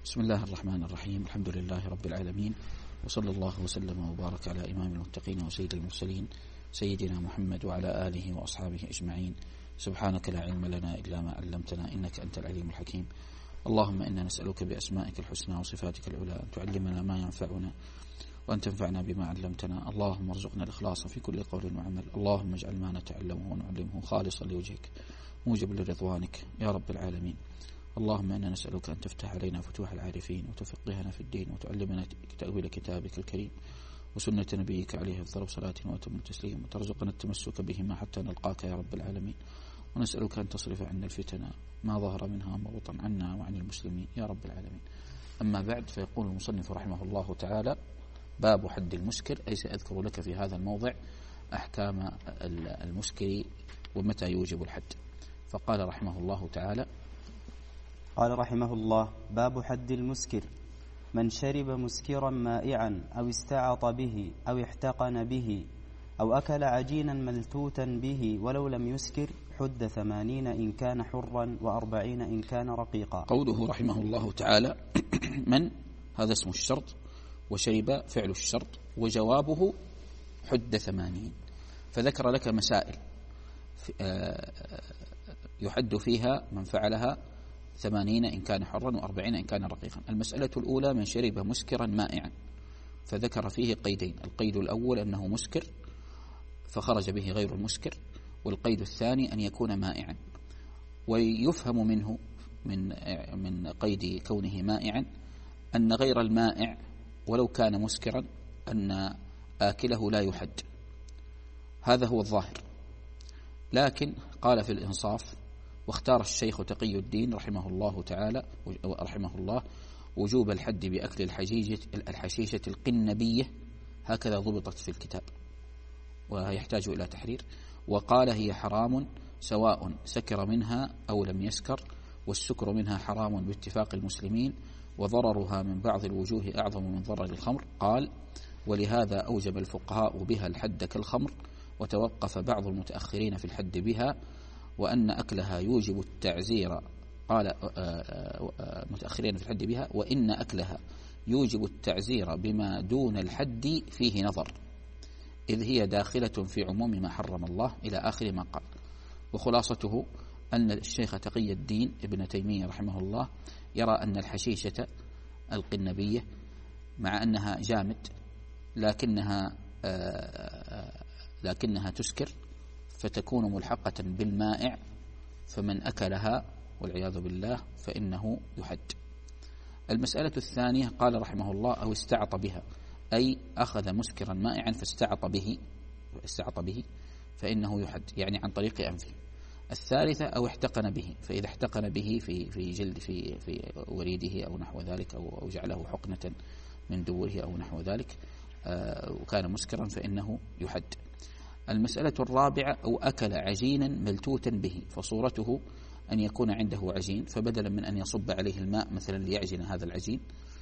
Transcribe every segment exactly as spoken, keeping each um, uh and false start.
بسم الله الرحمن الرحيم. الحمد لله رب العالمين، وصلى الله وسلم وبارك على إمام المتقين وسيد المرسلين سيدنا محمد وعلى آله وأصحابه أجمعين. سبحانك لا علم لنا إلا ما علمتنا إنك أنت العليم الحكيم. اللهم إنا نسألك بأسمائك الحسنى وصفاتك العلى أن تعلمنا ما ينفعنا وأن تنفعنا بما علمتنا. اللهم ارزقنا الإخلاص في كل قول وعمل. اللهم اجعل ما نتعلمه ونعلمه خالصا لوجهك موجب لرضوانك يا رب العالمين. اللهم إنا نسألك أن تفتح علينا فتوح العارفين وتفقهنا في الدين وتعلمنا تأويل كتابك الكريم وسنة نبيك عليه أفضل صلاة وأتم تسليم، وترزقنا التمسك بهما حتى نلقاك يا رب العالمين. ونسألك أن تصرف عنا الفتن ما ظهر منها وما بطن عنا وعن المسلمين يا رب العالمين. أما بعد، فيقول المصنف رحمه الله تعالى: باب حد المسكر، أي سأذكر لك في هذا الموضع أحكام المسكر ومتى يوجب الحد. فقال رحمه الله تعالى: قال رحمه الله: باب حد المسكر: من شرب مسكرا مائعا أو استعط به أو احتقن به أو أكل عجينا ملتوتا به ولو لم يسكر حد ثمانين إن كان حرا وأربعين إن كان رقيقا. قوله رحمه الله تعالى: من، هذا اسم الشرط، وشرب فعل الشرط، وجوابه حد ثمانين. فذكر لك مسائل يحد فيها من فعلها ثمانين إن كان حرا وأربعين إن كان رقيقا. المسألة الأولى: من شرب مسكرا مائعا، فذكر فيه قيدين: القيد الأول أنه مسكر فخرج به غير المسكر، والقيد الثاني أن يكون مائعا. ويفهم منه من من قيد كونه مائعا أن غير المائع ولو كان مسكرا أن آكله لا يحد، هذا هو الظاهر. لكن قال في الإنصاف، واختار الشيخ تقي الدين رحمه الله تعالى رحمه الله وجوب الحد بأكل الحشيشة الحشيشة القنبية، هكذا ضبطت في الكتاب ويحتاج إلى تحرير. وقال: هي حرام سواء سكر منها أو لم يسكر، والسكر منها حرام باتفاق المسلمين، وضررها من بعض الوجوه أعظم من ضرر الخمر. قال: ولهذا أوجب الفقهاء بها الحد كالخمر، وتوقف بعض المتأخرين في الحد بها، وأن أكلها يوجب التعزير. قال متأخرين في الحد بها: وإن أكلها يوجب التعزير بما دون الحد فيه نظر، إذ هي داخلة في عموم ما حرم الله، إلى آخر ما قال. وخلاصته أن الشيخ تقي الدين ابن تيمية رحمه الله يرى أن الحشيشة القنبية مع أنها جامد لكنها لكنها تسكر، فتكون ملحقة بالمائع، فمن أكلها والعياذ بالله فإنه يحد. المسألة الثانية: قال رحمه الله: أو استعط بها، أي أخذ مسكرا مائعا فاستعط به استعط به فإنه يحد، يعني عن طريق أنفه. الثالثة: أو احتقن به، فإذا احتقن به في في جلد في في وريده أو نحو ذلك، أو أو جعله حقنة من دوره أو نحو ذلك وكان مسكرا فإنه يحد. المسألة الرابعة: أو أكل عجينا ملتوتا به، فصورته أن يكون عنده عجين، فبدلا من أن يصب عليه الماء مثلا ليعجن هذا العجين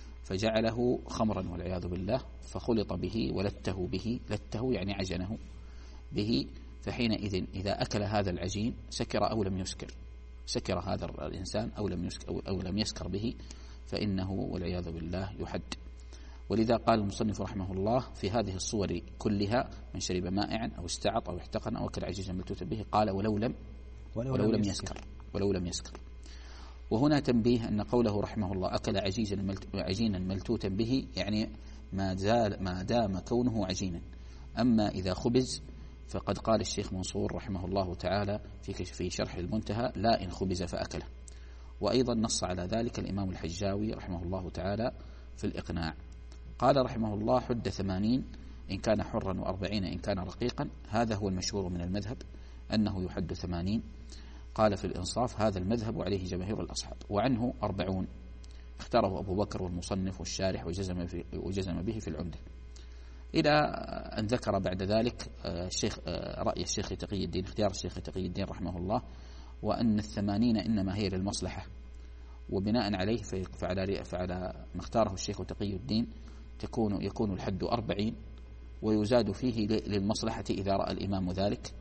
فجعله خمرا والعياذ بالله، فخلط به ولته به، لته يعني عجنه به، فحينئذ إذا أكل هذا العجين سكر أو لم يسكر، سكر هذا الإنسان أو لم يسكر, أو لم يسكر به، فإنه والعياذ بالله يحد. ولذا قال المصنف رحمه الله في هذه الصور كلها: من شرب مائعا أو استعط أو احتقن أو أكل عجيزا ملتوتا به، قال: ولو لم ولو, ولو لم يسكر ولو لم يسكر. وهنا تنبيه أن قوله رحمه الله: أكل عجيزا عجينا ملتوتا به، يعني ما زال ما دام كونه عجينا. أما إذا خبز فقد قال الشيخ منصور رحمه الله تعالى في في شرح المنتهى: لا إن خبز فأكله. وأيضا نص على ذلك الإمام الحجاوي رحمه الله تعالى في الإقناع. قال رحمه الله: حد ثمانين إن كان حرا وأربعين إن كان رقيقا، هذا هو المشهور من المذهب أنه يحد ثمانين. قال في الإنصاف: هذا المذهب وعليه جماهير الأصحاب، وعنه أربعون اختاره أبو بكر والمصنف والشارح وجزم, وجزم به في العمدة، إلى أن ذكر بعد ذلك الشيخ رأي الشيخ تقي الدين، اختيار الشيخ تقي الدين رحمه الله، وأن الثمانين إنما هي للمصلحة، وبناء عليه فعلى, فعلى ما اختاره الشيخ تقي الدين تكون يكون الحد أربعين، ويزاد فيه للمصلحة إذا رأى الإمام ذلك،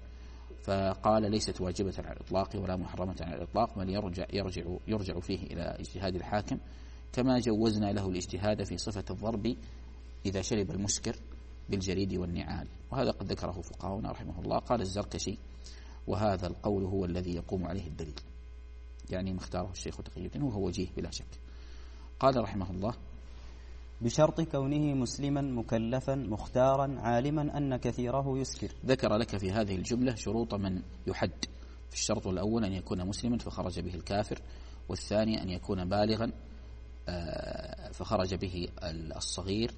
فقال: ليست واجبة على الإطلاق ولا محرمة على الإطلاق، بل يرجع, يرجع, يرجع فيه إلى اجتهاد الحاكم كما جوزنا له الاجتهاد في صفة الضرب إذا شرب المسكر بالجريد والنعال. وهذا قد ذكره فقهاؤنا رحمه الله. قال الزركشي: وهذا القول هو الذي يقوم عليه الدليل، يعني ما اختاره الشيخ تقي الدين وهو وجيه بلا شك. قال رحمه الله: بشرط كونه مسلما مكلفا مختارا عالما أن كثيره يسكر. ذكر لك في هذه الجملة شروط من يحد. في الشرط الأول أن يكون مسلما فخرج به الكافر، والثاني أن يكون بالغا فخرج به الصغير،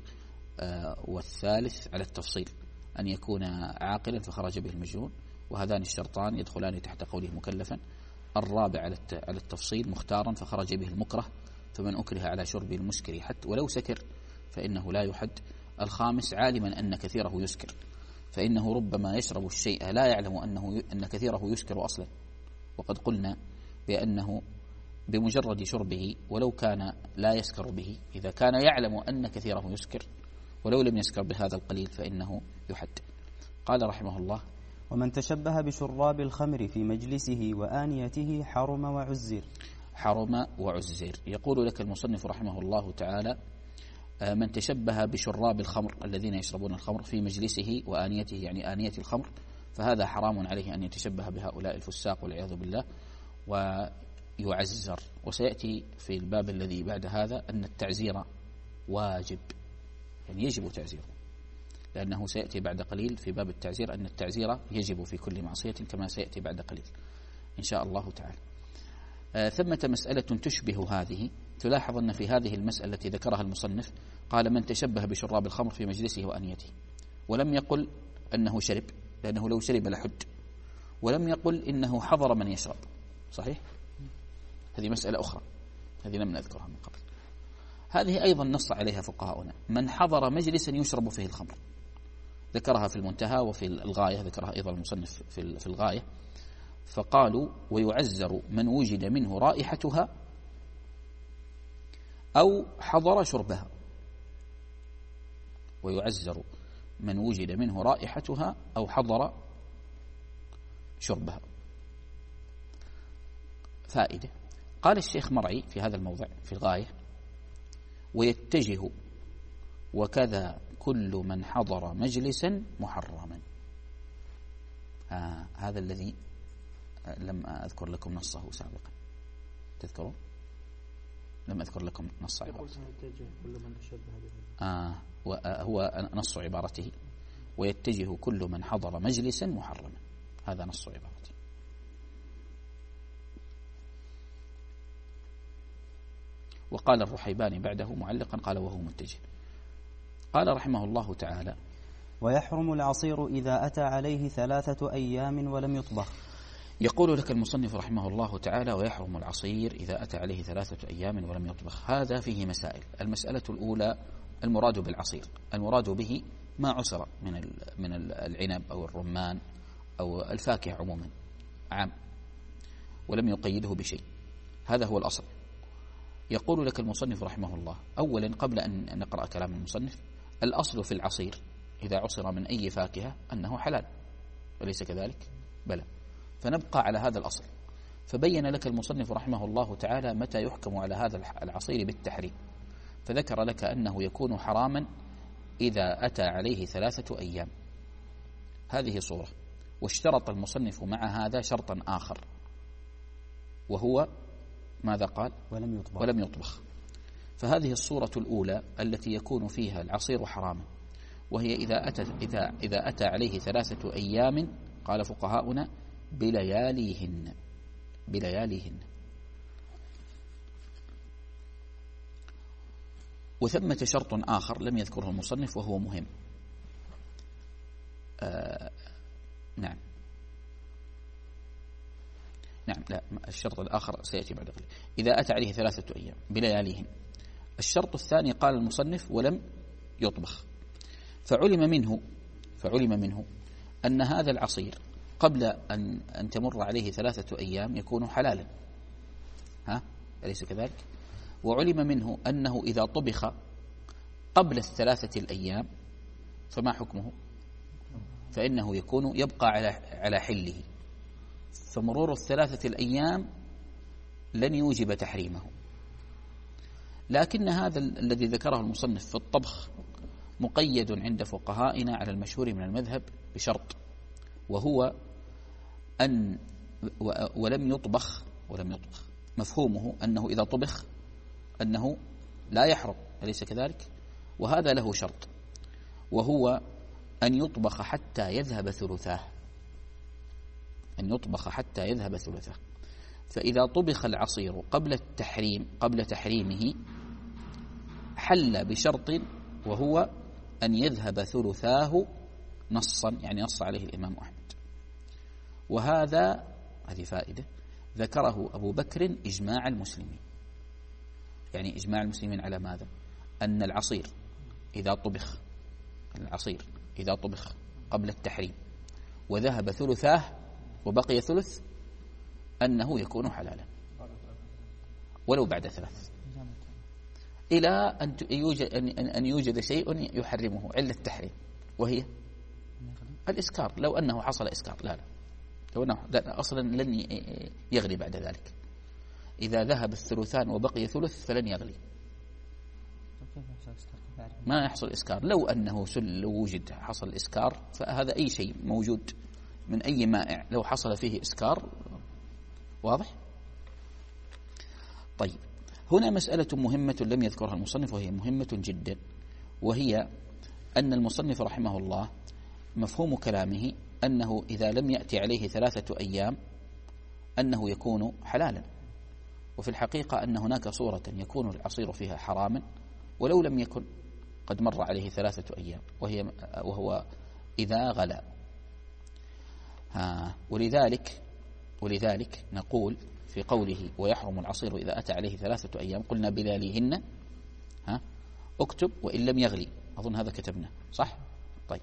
والثالث على التفصيل أن يكون عاقلا فخرج به المجنون، وهذان الشرطان يدخلان تحت قوله مكلفا. الرابع على التفصيل مختارا فخرج به المكره، فمن أكره على شرب المسكر حتى ولو سكر فإنه لا يحد. الخامس عالما أن كثيره يسكر، فإنه ربما يشرب الشيء لا يعلم أنه أن كثيره يسكر أصلا، وقد قلنا بأنه بمجرد شربه ولو كان لا يسكر به، إذا كان يعلم أن كثيره يسكر ولو لم يسكر بهذا القليل فإنه يحد. قال رحمه الله: ومن تشبه بشراب الخمر في مجلسه وآنيته حرم وعزر. حرم وعزر. يقول لك المصنف رحمه الله تعالى: من تشبه بشراب الخمر الذين يشربون الخمر في مجلسه وآنيته، يعني آنية الخمر، فهذا حرام عليه أن يتشبه بهؤلاء الفساق والعياذ بالله ويعزر. وسيأتي في الباب الذي بعد هذا أن التعزير واجب، يعني يجب تعزيره، لأنه سيأتي بعد قليل في باب التعزير أن التعزير يجب في كل معصية كما سيأتي بعد قليل إن شاء الله تعالى. آه ثمة مسألة تشبه هذه. تلاحظ أن في هذه المسألة التي ذكرها المصنف قال: من تشبه بشراب الخمر في مجلسه وأنيته، ولم يقل أنه شرب، لأنه لو شرب لحد، ولم يقل إنه حضر من يشرب. صحيح؟ هذه مسألة أخرى، هذه لم نذكرها من قبل. هذه أيضا نص عليها فقهاؤنا: من حضر مجلسا يشرب فيه الخمر، ذكرها في المنتهى وفي الغاية، ذكرها أيضا المصنف في الغاية، فقالوا: ويعزر من وجد منه رائحتها أو حضر شربها. ويعزر من وجد منه رائحتها أو حضر شربها. فائدة. قال الشيخ مرعي في هذا الموضع في الغاية: ويتجه وكذا كل من حضر مجلسا محرما. آه هذا الذي لم أذكر لكم نصه سابقا، تذكرون؟ لم أذكر لكم نص عبارته. آه هو نص عبارته: ويتجه كل من حضر مجلسا محرما. هذا نص عبارته. وقال الرحيباني بعده معلقا قال: وهو متجه. قال رحمه الله تعالى: ويحرم العصير إذا أتى عليه ثلاثة أيام ولم يطبخ. يقول لك المصنف رحمه الله تعالى: ويحرم العصير إذا أتى عليه ثلاثة أيام ولم يطبخ. هذا فيه مسائل. المسألة الأولى: المراد بالعصير، المراد به ما عصر من من العنب أو الرمان أو الفاكهة عموما، عام، ولم يقيده بشيء. هذا هو الأصل. يقول لك المصنف رحمه الله: أولا قبل أن نقرأ كلام المصنف، الأصل في العصير إذا عصر من أي فاكهة أنه حلال، أليس كذلك؟ بلى. فنبقى على هذا الأصل. فبين لك المصنف رحمه الله تعالى متى يحكم على هذا العصير بالتحريم، فذكر لك أنه يكون حراما إذا أتى عليه ثلاثة أيام. هذه صورة. واشترط المصنف مع هذا شرطا آخر، وهو ماذا قال؟ ولم يطبخ. ولم يطبخ. فهذه الصورة الأولى التي يكون فيها العصير حراما، وهي إذا أتى, إذا إذا أتى عليه ثلاثة أيام، قال فقهاؤنا: بلياليهن بلياليهن. وثمة شرط آخر لم يذكره المصنف وهو مهم. آه نعم نعم لا الشرط الآخر سيأتي بعد قليل. إذا أتى عليه ثلاثة أيام بلياليهن. الشرط الثاني قال المصنف: ولم يطبخ. فعلم منه فعلم منه أن هذا العصير قبل أن أن تمر عليه ثلاثة أيام يكون حلالا، ها أليس كذلك؟ وعلم منه أنه إذا طبخ قبل الثلاثة الأيام فما حكمه؟ فإنه يكون يبقى على على حله، فمرور الثلاثة الأيام لن يوجب تحريمه. لكن هذا الذي ذكره المصنف في الطبخ مقيد عند فقهائنا على المشهور من المذهب بشرط، وهو أن ولم يطبخ ولم يطبخ مفهومه أنه إذا طبخ أنه لا يحرم، أليس كذلك؟ وهذا له شرط، وهو أن يطبخ حتى يذهب ثلثاه، أن يطبخ حتى يذهب ثلثاه. فإذا طبخ العصير قبل التحريم قبل تحريمه حل بشرط، وهو أن يذهب ثلثاه نصا، يعني نص عليه الإمام أحمد. وهذا هذه فائدة ذكره أبو بكر إجماع المسلمين. يعني إجماع المسلمين على ماذا؟ أن العصير إذا طبخ العصير إذا طبخ قبل التحريم وذهب ثلثاه وبقي ثلث أنه يكون حلالا ولو بعد ثلاث، إلى أن يوجد أن يوجد شيء يحرمه علة التحريم، وهي الإسكار. لو أنه حصل إسكار، لا لا لو أنه لا أصلا لن يغلي بعد ذلك. إذا ذهب الثلثان وبقي ثلث فلن يغلي، ما يحصل إسكار. لو أنه سل لو وجد حصل إسكار، فهذا أي شيء موجود من أي مائع لو حصل فيه إسكار، واضح؟ طيب، هنا مسألة مهمة لم يذكرها المصنف وهي مهمة جدا، وهي أن المصنف رحمه الله مفهوم كلامه أنه إذا لم يأتي عليه ثلاثة أيام أنه يكون حلالا. وفي الحقيقة أن هناك صورة يكون العصير فيها حراما ولو لم يكن قد مر عليه ثلاثة أيام، وهي وهو إذا غلا. ها ولذلك ولذلك نقول في قوله ويحرم العصير إذا أتى عليه ثلاثة أيام، قلنا بلاليهن، ها اكتب وإن لم يغلي، أظن هذا كتبنا صح؟ طيب،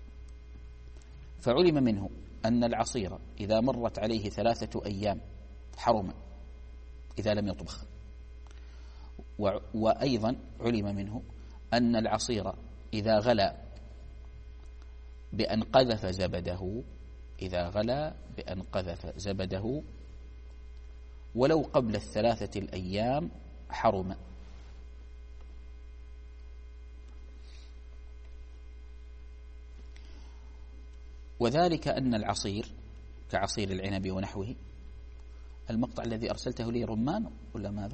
فعلم منه أن العصير إذا مرت عليه ثلاثة أيام حرم إذا لم يطبخ. وأيضا علم منه أن العصير إذا غلا بأن قذف زبده إذا غلا بأن قذف زبده ولو قبل الثلاثة الأيام حرم. وذلك أن العصير كعصير العنب ونحوه، المقطع الذي أرسلته لي رمان ولا ماذا؟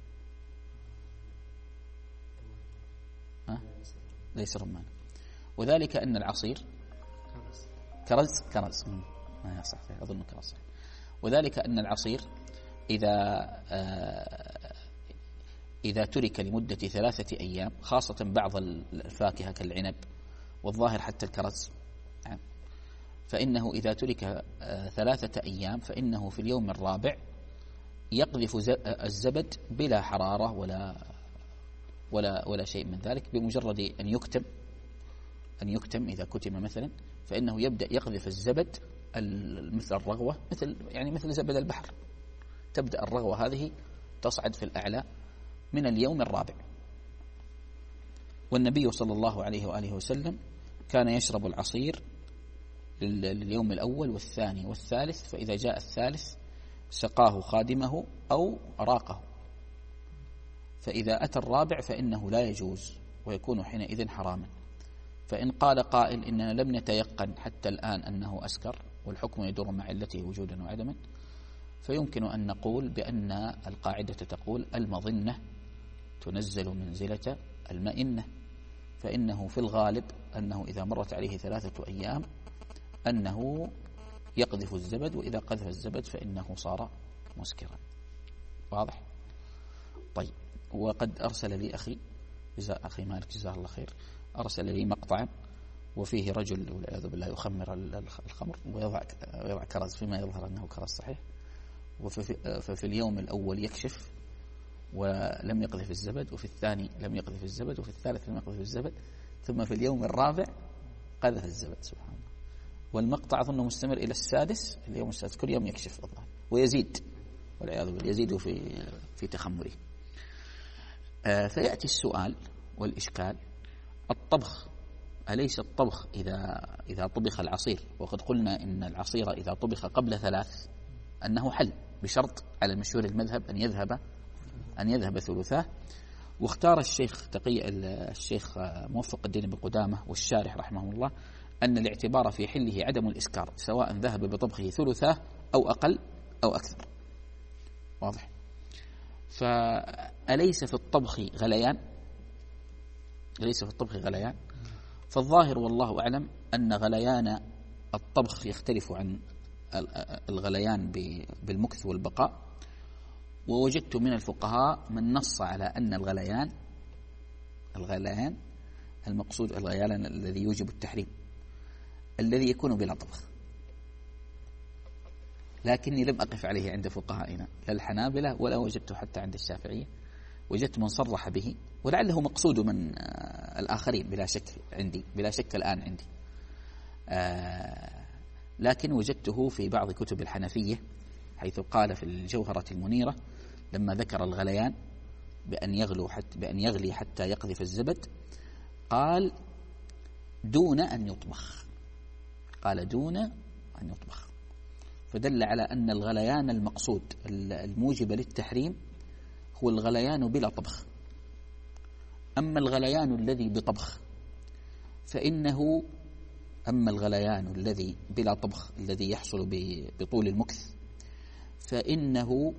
ها؟ ليس رمان. وذلك أن العصير كرز كرز ما صح، أظن كرز صح. وذلك أن العصير إذا آه إذا ترك لمدة ثلاثة أيام، خاصة بعض الفاكهة كالعنب والظاهر حتى الكرز، فإنه إذا ترك آه ثلاثة أيام فإنه في اليوم الرابع يقذف الزبد بلا حرارة ولا ولا ولا شيء من ذلك، بمجرد أن يكتم أن يكتم إذا كتم مثلا، فإنه يبدأ يقذف الزبد مثل الرغوة، مثل يعني مثل زبد البحر، تبدأ الرغوة هذه تصعد في الأعلى من اليوم الرابع. والنبي صلى الله عليه وآله وسلم كان يشرب العصير لليوم الأول والثاني والثالث، فإذا جاء الثالث سقاه خادمه أو أراقه، فإذا أتى الرابع فإنه لا يجوز ويكون حينئذ حراما. فإن قال قائل إننا لم نتيقن حتى الآن أنه أسكر والحكم يدور مع علته وجودا وعدما، فيمكن أن نقول بأن القاعدة تقول المظنة تنزل منزلة المئنة، فإنه في الغالب أنه إذا مرت عليه ثلاثة أيام أنه يقذف الزبد، وإذا قذف الزبد فإنه صار مسكرا. واضح؟ طيب، وقد أرسل لي أخي جزاء أخي مالك جزاه الله خير، أرسل لي مقطعا وفيه رجل والعياذ بالله يخمر الخمر ويضع ويضع كرز فيما يظهر أنه كرز صحيح، وفي ففي اليوم الأول يكشف ولم يقذف الزبد، وفي الثاني لم يقذف الزبد، وفي الثالث لم يقذف الزبد، ثم في اليوم الرابع قذف الزبد. سبحان الله. والمقطع أظنه مستمر إلى السادس، اليوم السادس كل يوم يكشف الله ويزيد والعياذ بالله، يزيد في في تخمره. آه فيأتي السؤال والإشكال: الطبخ، أليس الطبخ إذا إذا طبخ العصير، وقد قلنا إن العصير إذا طبخ قبل ثلاث أنه حل بشرط على المشهور المذهب أن يذهب أن يذهب ثلثاه، واختار الشيخ تقي الشيخ موفق الدين بن قدامة والشارح رحمه الله أن الاعتبار في حله عدم الإسكار سواء ذهب بطبخه ثلثاه أو أقل أو أكثر. واضح؟ فأليس في الطبخ غليان؟ أليس في الطبخ غليان؟ فالظاهر والله أعلم أن غليان الطبخ يختلف عن الغليان بالمكث والبقاء. ووجدت من الفقهاء من نص على أن الغليان الغليان المقصود الغليان الذي يوجب التحريم الذي يكون بلا طبخ، لكني لم أقف عليه عند فقهائنا لا الحنابلة ولا وجدت حتى عند الشافعية. وجدت من صرح به ولعله مقصود من الآخرين بلا شك عندي بلا شك الآن عندي آه لكن وجدته في بعض كتب الحنفية حيث قال في الجوهرة المنيرة لما ذكر الغليان بأن يغلو حتى بأن يغلي حتى يقذف الزبد قال دون أن يطبخ قال دون أن يطبخ فدل على أن الغليان المقصود الموجب للتحريم هو الغليان بلا طبخ. أما الغليان الذي بطبخ فإنه أما الغليان الذي بلا طبخ الذي يحصل بطول المكث فإنه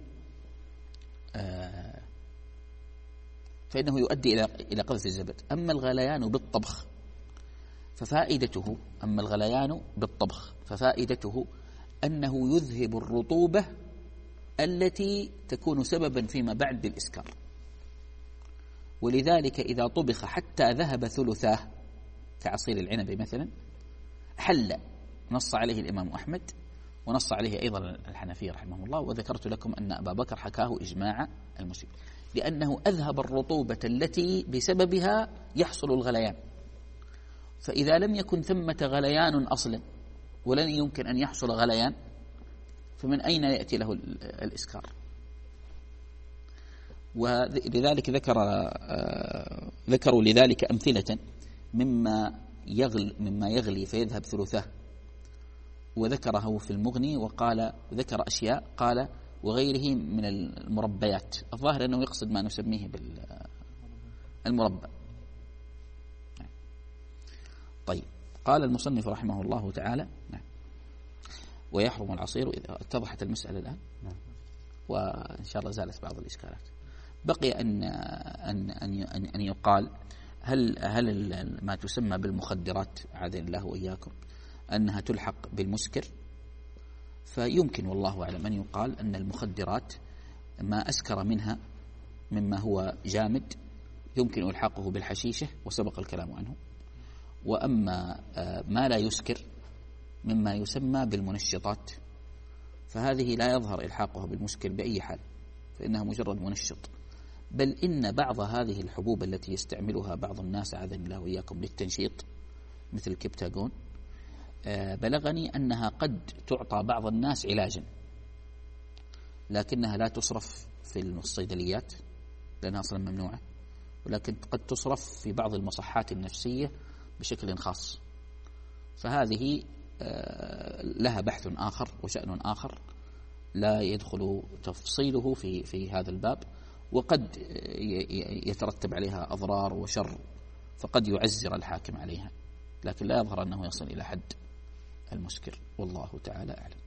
آه فإنه يؤدي إلى إلى قذف الزبد. أما الغليان بالطبخ ففائدته أما الغليان بالطبخ ففائدته أنه يذهب الرطوبة التي تكون سببا فيما بعد بالإسكار. ولذلك إذا طبخ حتى ذهب ثلثاه كعصير العنب مثلا حل. نص عليه الإمام أحمد ونص عليه أيضا الحنفية رحمه الله. وذكرت لكم أن أبا بكر حكاه إجماع المسلمين لأنه أذهب الرطوبة التي بسببها يحصل الغليان. فإذا لم يكن ثمة غليان أصلا ولن يمكن أن يحصل غليان فمن أين يأتي له الإسكار؟ ولذلك ذكر ذكروا لذلك أمثلة مما يغل مما يغلي فيذهب ثلثاه وذكره في المغني وقال ذكر أشياء قال وغيره من المربيات. الظاهر أنه يقصد ما نسميه بالمربى. طيب قال المصنف رحمه الله تعالى نعم ويحرم العصير إذا اتضحت المسألة الآن نعم. وإن شاء الله زالت بعض الإشكالات. بقي أن أن أن أن يقال هل هل ما تسمى بالمخدرات عاذنا الله وإياكم أنها تلحق بالمسكر؟ فيمكن والله أعلم أن يقال أن المخدرات ما أسكر منها مما هو جامد يمكن إلحاقه بالحشيشة وسبق الكلام عنه. وأما ما لا يسكر مما يسمى بالمنشطات فهذه لا يظهر إلحاقها بالمسكر بأي حال فإنها مجرد منشط. بل إن بعض هذه الحبوب التي يستعملها بعض الناس عاذنا الله وإياكم للتنشيط مثل الكبتاغون بلغني أنها قد تعطى بعض الناس علاجا لكنها لا تصرف في الصيدليات لأنها أصلا ممنوعة، ولكن قد تصرف في بعض المصحات النفسية بشكل خاص. فهذه لها بحث آخر وشأن آخر لا يدخل تفصيله في في هذا الباب، وقد يترتب عليها أضرار وشر فقد يعزر الحاكم عليها، لكن لا يظهر أنه يصل إلى حد المسكر والله تعالى أعلم.